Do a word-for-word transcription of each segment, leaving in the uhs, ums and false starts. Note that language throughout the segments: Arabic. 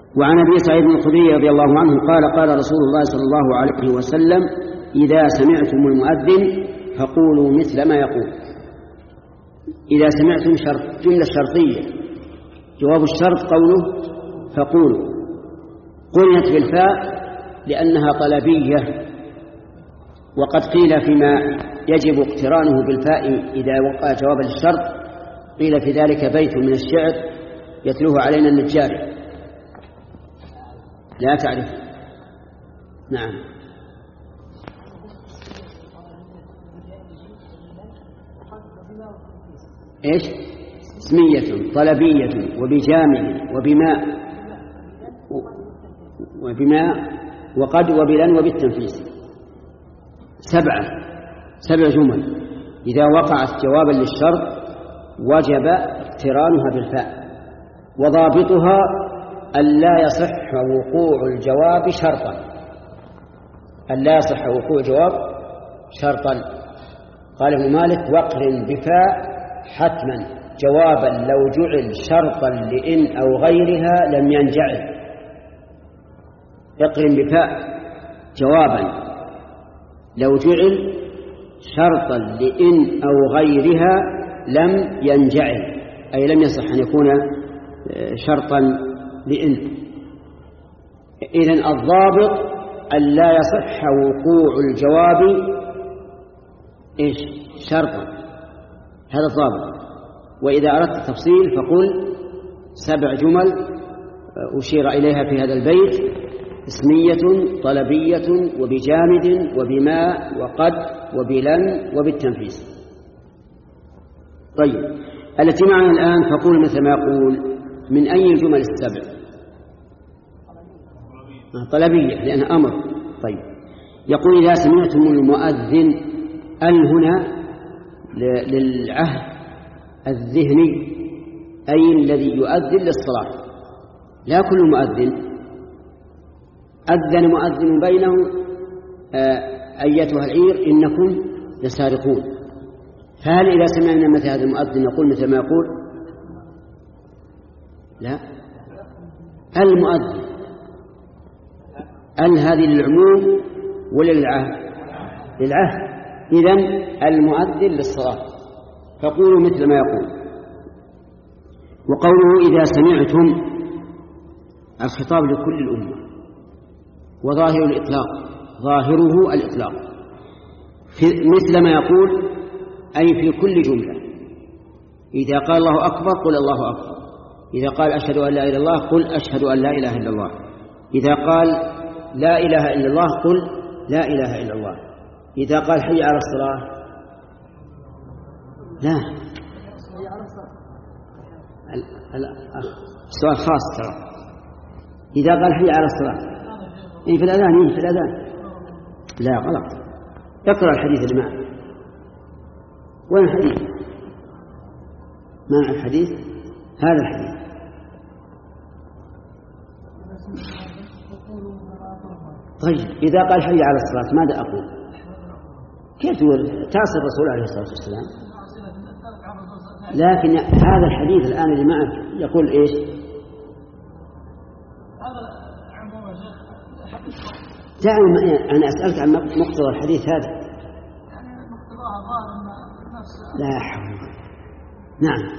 وعن أبي سعيد الخدري رضي الله عنه قال قال رسول الله صلى الله عليه وسلم: إذا سمعتم المؤذن فقولوا مثل ما يقول. إذا سمعتم شرط، جملة شرطية، جواب الشرط قوله فقولوا، قرنت بالفاء لأنها طلبية، وقد قيل فيما يجب اقترانه بالفاء إذا وقع جوابا للشرط، قيل في ذلك بيت من الشعر يتلوه علينا النجار. لا تعرف. نعم. إيش؟ اسمية طلبية وبجامد وبماء وبماء وقد وبلن وبالتنفيس. سبعة سبع جمل إذا وقعت جوابا للشرط وجب اقترانها بالفاء، وضابطها ألا يصح وقوع الجواب شرطا. ألا يصح وقوع الجواب شرطا. قال ابن مالك: واقرن بفاء حتما جوابا لو جعل شرطا لإن أو غيرها لم ينجعل. اقرن بفاء جوابا لو جعل شرطا لإن أو غيرها لم ينجعل، أي لم يصح أن يكون شرطا لإن. إذن الضابط ألا يصح وقوع الجواب إيش؟ شرطا. هذا الضابط. وإذا أردت التفصيل فقل سبع جمل أشير إليها في هذا البيت: اسمية طلبية وبجامد وبماء وقد وبلن وبالتنفيس. طيب، التي معنا الآن فقول مثل ما يقول. من أي الجمل السبع؟ طلبية لأنها أمر. طيب، يقول: إذا سمعتم المؤذن، ال هنا للعهد الذهني، أي الذي يؤذن للصلاة، لا كل مؤذن. أذن مؤذن بينه: أيتها العير إنكم لسارقون. فهل إذا سمعنا مثل هذا المؤذن نقول مثل ما يقول؟ لا. المؤذن ال هذه للعموم ولا للعهد؟ للعهد. إذن المؤذن للصلاة، فقولوا مثل ما يقول. وقوله إذا سمعتم الخطاب لكل الأمة، وظاهر الإطلاق، ظاهره الإطلاق، مثل ما يقول أي في كل جملة. إذا قال الله أكبر قل الله أكبر، إذا قال أشهد أن لا إله إلا الله قل أشهد أن لا إله إلا الله، إذا قال لا إله إلا الله قل لا إله إلا الله، إذا قال حي على الصلاة لا. السؤال خاص ترى. إذا قال حي على الصلاة إيه في الأذان؟ إيه في الأذان؟ لا، غلط. اقرأ الحديث اللي معك. وين الحديث؟ ما الحديث؟ هذا الحديث. طيب، إذا قال حي على الصلاة ماذا أقول؟ كيف تقول تعصي الرسول عليه الصلاة والسلام؟ لكن هذا الحديث الآن اللي معك يقول إيش؟ دعني أنا أسألك عن مقتضى الحديث هذا. لا حول. نعم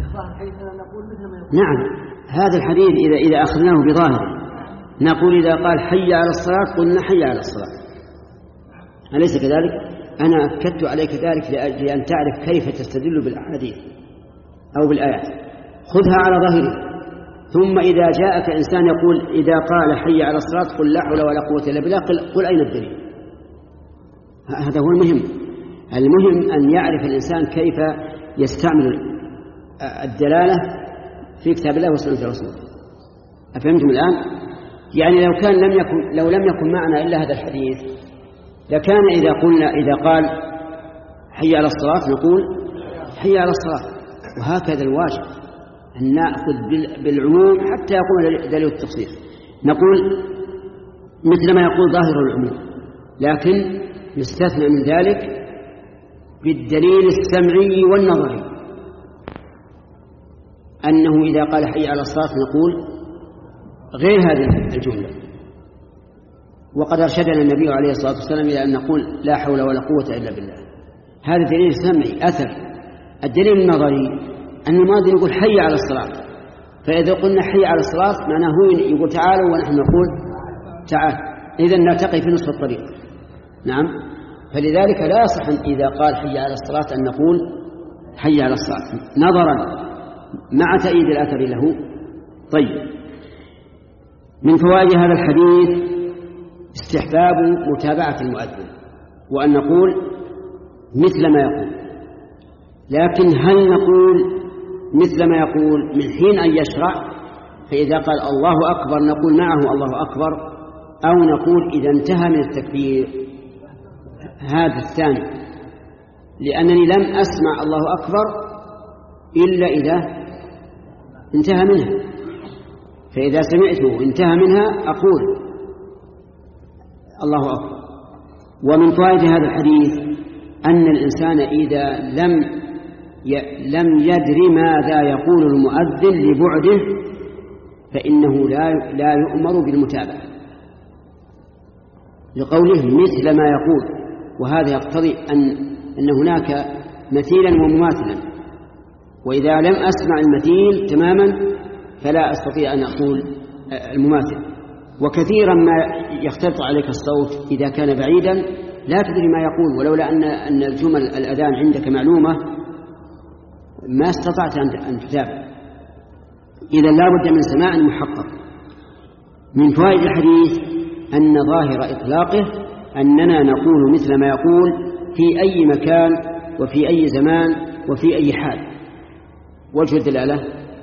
نعم، هذا الحديث إذا إذا أخذناه بظاهره نقول إذا قال حي على الصلاة قلنا حي على الصلاة، أليس كذلك؟ أنا أكدت عليك ذلك لأجل أن تعرف كيف تستدل بالأحاديث أو بالآيات. خذها على ظاهره، ثم إذا جاءك إنسان يقول إذا قال حي على الصلاة قل لا حول ولا قوة إلا بالله، قل, قل أين الدليل؟ هذا هو المهم. المهم أن يعرف الإنسان كيف يستعمل الدلالة في كتاب الله وسنة رسوله. أفهمتم الآن؟ يعني لو كان لم يكن لو لم يكن معنا إلا هذا الحديث لكان إذا قلنا إذا قال حي على الصلاة نقول حي على الصلاة، وهكذا الواجب أن نأخذ بالعموم حتى يقول دليل التفسير. نقول مثل ما يقول ظاهر العموم، لكن يستثنى من ذلك بالدليل السمعي والنظري، أنه إذا قال حي على الصلاة نقول غير هذه الجملة. وقد أرشدنا النبي عليه الصلاة والسلام إلى أن نقول لا حول ولا قوة إلا بالله. هذا دليل سمعي أثر. الدليل النظري أن المؤذن يقول حي على الصلاة، فإذا قلنا حي على الصلاة معناه هو يقول تعالوا ونحن نقول تعال، إذن نلتقي في نصف الطريق. نعم، فلذلك لا يصح إذا قال حي على الصلاة أن نقول حي على الصلاة نظرا مع تأييد الأثر له. طيب، من فوائد هذا الحديث استحباب متابعة المؤذن، وأن نقول مثل ما يقول، لكن هل نقول مثل ما يقول من حين أن يشرع، فإذا قال الله أكبر نقول معه الله أكبر، أو نقول إذا انتهى من التكبير؟ هذا الثاني، لأنني لم أسمع الله أكبر إلا إذا انتهى منها، فإذا سمعته انتهى منها أقول الله أكبر. ومن فوائد هذا الحديث أن الإنسان إذا لم لم يدر ماذا يقول المؤذن لبعده فإنه لا لا يؤمر بالمتابعة، لقوله مثل ما يقول، وهذا يقتضي أن أن هناك مثيلا ومماثلا، وإذا لم أسمع المثيل تماما فلا أستطيع أن أقول المماثل. وكثيرا ما يختلط عليك الصوت إذا كان بعيدا لا تدري ما يقول، ولولا أن أن الجمل الأذان عندك معلومة ما استطعت أن تتابع. إذا لا بد من سماع محقق. من فوائد الحديث أن ظاهر إطلاقه أننا نقول مثل ما يقول في أي مكان وفي أي زمان وفي أي حال. وجه الدلالة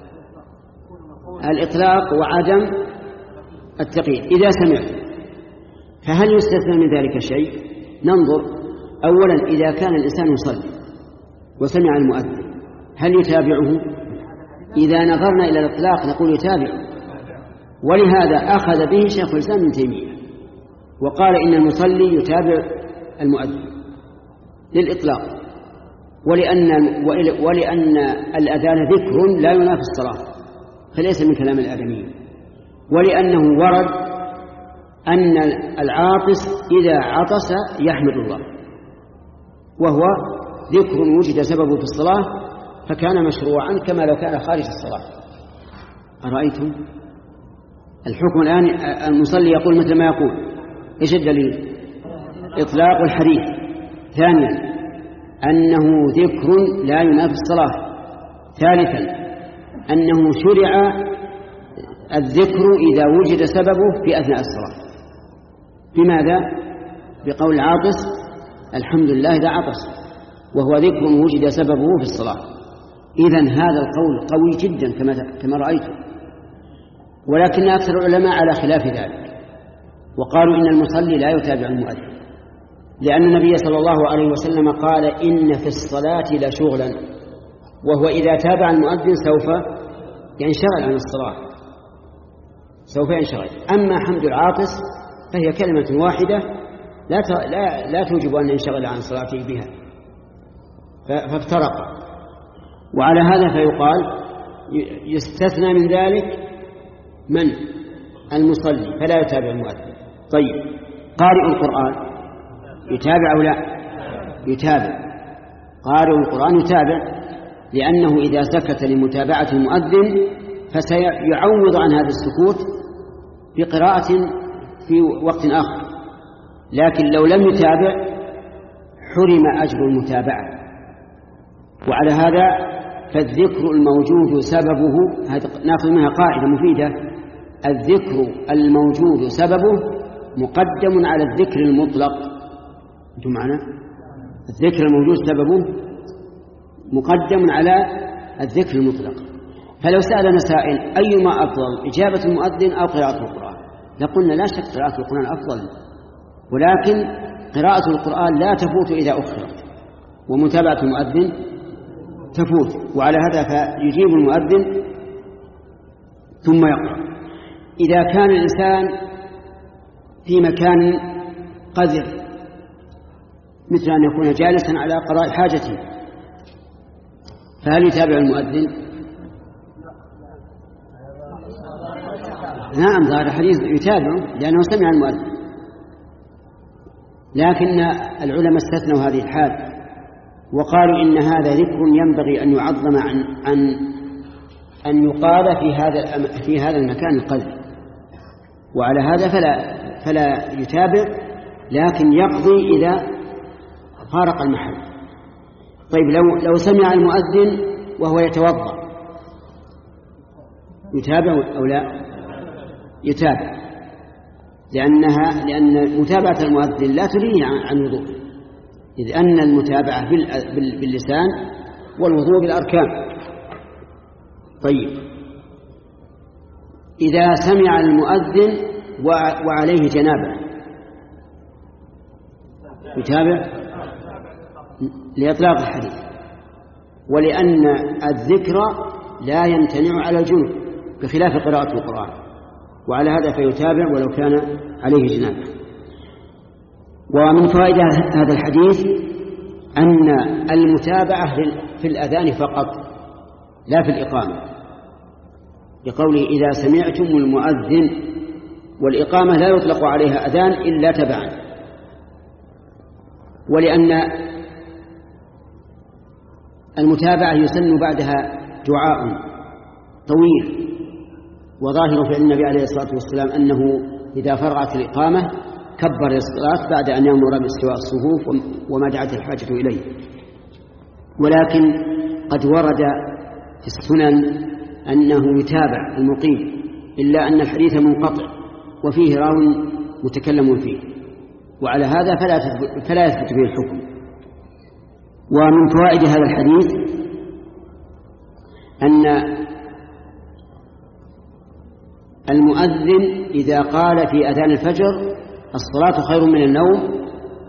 الإطلاق وعدم التقييد. إذا سمعت فهل يستثنى من ذلك شيء؟ ننظر أولا إذا كان الإنسان يصلي وسمع المؤذن هل يتابعه؟ إذا نظرنا إلى الإطلاق نقول يتابعه، ولهذا أخذ به شيخ الإسلام ابن تيمية وقال إن المصلي يتابع المؤذن للإطلاق، ولأن, ولأن الأذان ذكر لا ينافي الصلاة فليس من كلام الآدميين، ولأنه ورد أن العاطس إذا عطس يحمد الله، وهو ذكر وجد سببه في الصلاة فكان مشروعا كما لو كان خارج الصلاة. أرأيتم الحكم الآن؟ المصلي يقول مثل ما يقول. إيش الدليل؟ إطلاق الحديث. ثانيا أنه ذكر لا ينافي الصلاة. ثالثا أنه شرع الذكر إذا وجد سببه في أثناء الصلاة. بماذا؟ بقول العاطس الحمد لله إذا عطس، وهو ذكر وجد سببه في الصلاة. إذن هذا القول قوي جدا كما كما رأيتم، ولكن أكثر العلماء على خلاف ذلك، وقالوا إن المصلي لا يتابع المؤذن، لأن النبي صلى الله عليه وسلم قال إن في الصلاة لشغلا، وهو إذا تابع المؤذن سوف ينشغل عن الصلاة، سوف ينشغل. أما حمد العاطس فهي كلمة واحدة لا لا لا توجب أن ينشغل عن صلاته بها، فافترق. وعلى هذا فيقال يستثنى من ذلك من المصلي فلا يتابع المؤذن. طيب، قارئ القرآن يتابع أو لا؟ يتابع. قارئ القرآن يتابع، لأنه إذا سكت لمتابعة المؤذن فسيعوض عن هذا السكوت بقراءة في وقت آخر، لكن لو لم يتابع حرم أجر المتابعة. وعلى هذا فالذكر الموجود سببه، نأخذ منها قاعدة مفيدة: الذكر الموجود سببه مقدم على الذكر المطلق. أنتم معنا؟ الذكر الموجود سببه مقدم على الذكر المطلق. فلو سألنا سائل أيما أفضل، إجابة المؤذن أو قراءة القرآن، لقلنا لا شك قراءة القرآن أفضل، ولكن قراءة القرآن لا تفوت إذا أخرت، ومتابعة المؤذن تفوت. وعلى هذا فيجيب المؤذن ثم يقرأ. إذا كان الإنسان في مكان قذر، مثل أن يكون جالسا على قضاء حاجته، فهل يتابع المؤذن؟ نعم ظاهر الحديث يتابع لأنه سمع المؤذن، لكن العلماء استثنوا هذه الحال وقالوا إن هذا ذكر ينبغي أن يعظم عن أن أن يقال في هذا في هذا المكان القلبي، وعلى هذا فلا فلا يتابع، لكن يقضي إذا فارق المحل. طيب لو لو سمع المؤذن وهو يتوضأ يتابع أو لا؟ يتابع، لأنها لأن متابعة المؤذن لا تلهي عن الوضوء، إذ أن المتابعة باللسان والوضوء بالأركان. طيب إذا سمع المؤذن وعليه جنابة يتابع لإطلاق الحديث، ولأن الذكر لا يمتنع على الجنوب بخلاف قراءة القرآن، وعلى هذا فيتابع ولو كان عليه جنابة. ومن فوائد هذا الحديث أن المتابعة في الأذان فقط لا في الإقامة، لقوله إذا سمعتم المؤذن، والإقامة لا يطلق عليها أذان إلا تبعا، ولأن المتابعة يسن بعدها دعاء طويل، وظاهر في النبي عليه الصلاة والسلام أنه إذا فرغت الإقامة كبر الصلاة بعد أن يأمر باستواء الصفوف وما دعت الحاجة إليه. ولكن قد ورد في السنن أنه يتابع المقيم، إلا أن الحديث منقطع وفيه راو متكلم فيه، وعلى هذا فلا فلا يثبت به الحكم. ومن فوائد هذا الحديث أن المؤذن إذا قال في أذان الفجر الصلاة خير من النوم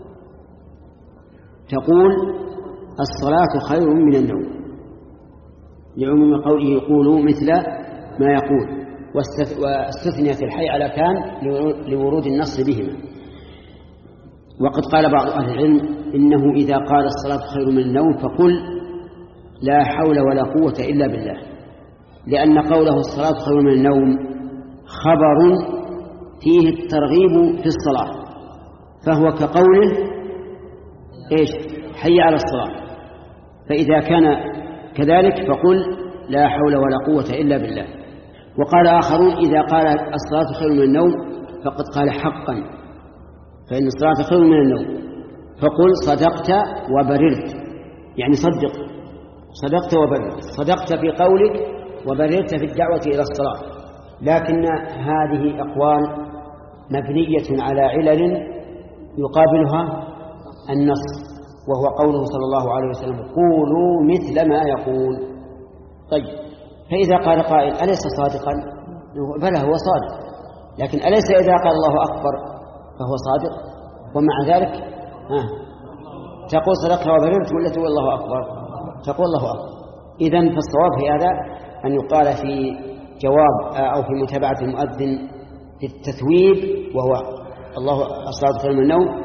تقول الصلاة خير من النوم، لعموم قوله يقولوا مثل ما يقول، واستثنيت الحي على كان لورود النص بهما. وقد قال بعض أهل العلم إنه إذا قال الصلاة خير من النوم فقل لا حول ولا قوة إلا بالله، لأن قوله الصلاة خير من النوم خبر فيه الترغيب في الصلاة، فهو كقوله إيش حي على الصلاة، فإذا كان كذلك فقل لا حول ولا قوة إلا بالله. وقال آخرون إذا قال الصلاة خير من النوم فقد قال حقا، فإن الصلاة خير من النوم، فقل صدقت وبررت، يعني صدق صدقت وبررت، صدقت في قولك وبررت في الدعوة إلى الصلاة. لكن هذه أقوال مبنية على علل يقابلها النص، وهو قوله صلى الله عليه وسلم قولوا مثل ما يقول. طيب فإذا قال قائل أليس صادقا؟ بلى هو صادق، لكن أليس إذا قال الله أكبر فهو صادق؟ ومع ذلك آه. تقول صدقت وبررت ولا تقول الله أكبر؟ تقول الله أكبر. إذن فالصواب في هذا أن يقال في جواب أو في متابعة المؤذن في التثويب وهو الله الصلاة خير من النوم